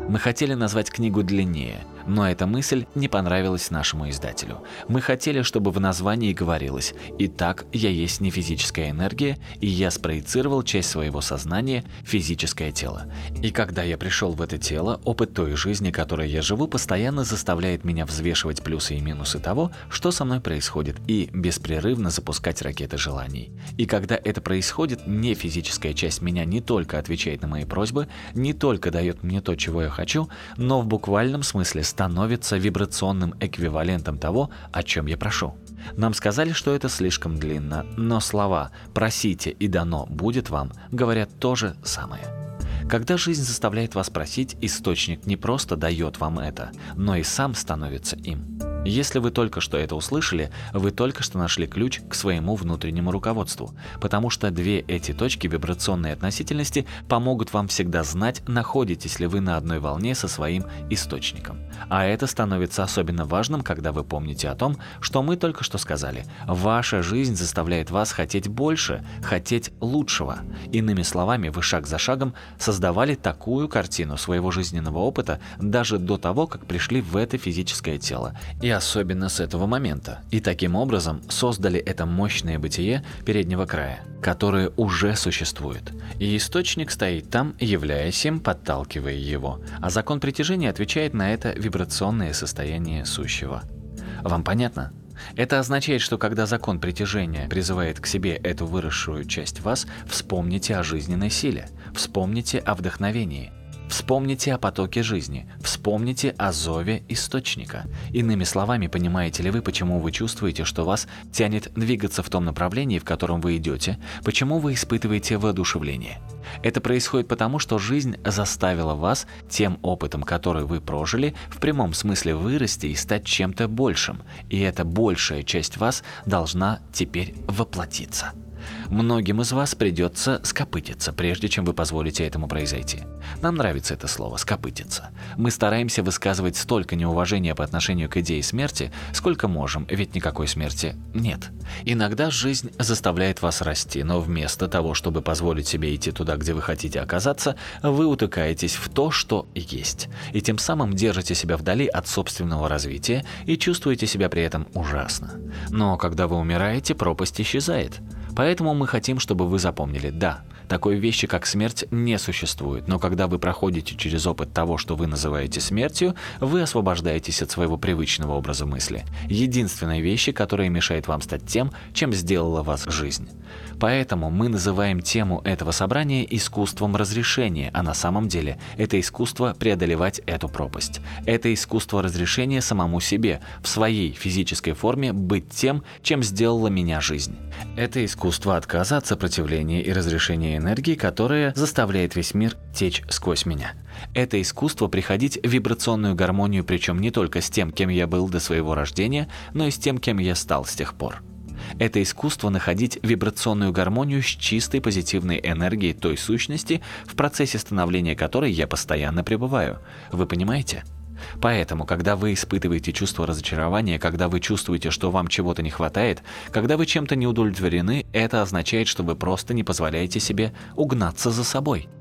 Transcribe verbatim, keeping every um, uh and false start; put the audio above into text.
Мы хотели назвать книгу длиннее, но эта мысль не понравилась нашему издателю. Мы хотели, чтобы в названии говорилось: «Итак, я есть не физическая энергия, и я спроецировал часть своего сознания в физическое тело». И когда я пришел в это тело, опыт той жизни, которой я живу, постоянно заставляет меня взвешивать плюсы и минусы того, что со мной происходит, и беспрерывно запускать ракеты желаний. И когда это происходит, не физическая часть меня не только отвечает на мои просьбы, не только дает мне то, чего я хочу, но в буквальном смысле становится вибрационным эквивалентом того, о чем я прошу. Нам сказали, что это слишком длинно, но слова «просите и дано будет вам» говорят то же самое. Когда жизнь заставляет вас просить, источник не просто дает вам это, но и сам становится им. Если вы только что это услышали, вы только что нашли ключ к своему внутреннему руководству, потому что две эти точки вибрационной относительности помогут вам всегда знать, находитесь ли вы на одной волне со своим источником. А это становится особенно важным, когда вы помните о том, что мы только что сказали. Ваша жизнь заставляет вас хотеть больше, хотеть лучшего. Иными словами, вы шаг за шагом создавали такую картину своего жизненного опыта даже до того, как пришли в это физическое тело. И особенно с этого момента. И таким образом создали это мощное бытие переднего края, которое уже существует. И источник стоит там, являясь им, подталкивая его. А закон притяжения отвечает на это вибрационное состояние сущего. Вам понятно? Это означает, что когда закон притяжения призывает к себе эту выросшую часть вас, вспомните о жизненной силе, вспомните о вдохновении. Вспомните о потоке жизни, вспомните о зове источника. Иными словами, понимаете ли вы, почему вы чувствуете, что вас тянет двигаться в том направлении, в котором вы идете, почему вы испытываете воодушевление? Это происходит потому, что жизнь заставила вас тем опытом, который вы прожили, в прямом смысле вырасти и стать чем-то большим. И эта большая часть вас должна теперь воплотиться. Многим из вас придется скопытиться, прежде чем вы позволите этому произойти. Нам нравится это слово «скопытиться». Мы стараемся высказывать столько неуважения по отношению к идее смерти, сколько можем, ведь никакой смерти нет. Иногда жизнь заставляет вас расти, но вместо того, чтобы позволить себе идти туда, где вы хотите оказаться, вы утыкаетесь в то, что есть, и тем самым держите себя вдали от собственного развития и чувствуете себя при этом ужасно. Но когда вы умираете, пропасть исчезает. Поэтому мы хотим, чтобы вы запомнили: да, такой вещи, как смерть, не существует, но когда вы проходите через опыт того, что вы называете смертью, вы освобождаетесь от своего привычного образа мысли, единственной вещи, которая мешает вам стать тем, чем сделала вас жизнь. Поэтому мы называем тему этого собрания искусством разрешения, а на самом деле это искусство преодолевать эту пропасть. Это искусство разрешения самому себе, в своей физической форме быть тем, чем сделала меня жизнь. Это искусство отказа от сопротивления и разрешения энергии, которая заставляет весь мир течь сквозь меня. Это искусство приходить в вибрационную гармонию, причем не только с тем, кем я был до своего рождения, но и с тем, кем я стал с тех пор. Это искусство находить вибрационную гармонию с чистой позитивной энергией той сущности, в процессе становления которой я постоянно пребываю. Вы понимаете? Поэтому, когда вы испытываете чувство разочарования, когда вы чувствуете, что вам чего-то не хватает, когда вы чем-то не удовлетворены, это означает, что вы просто не позволяете себе угнаться за собой.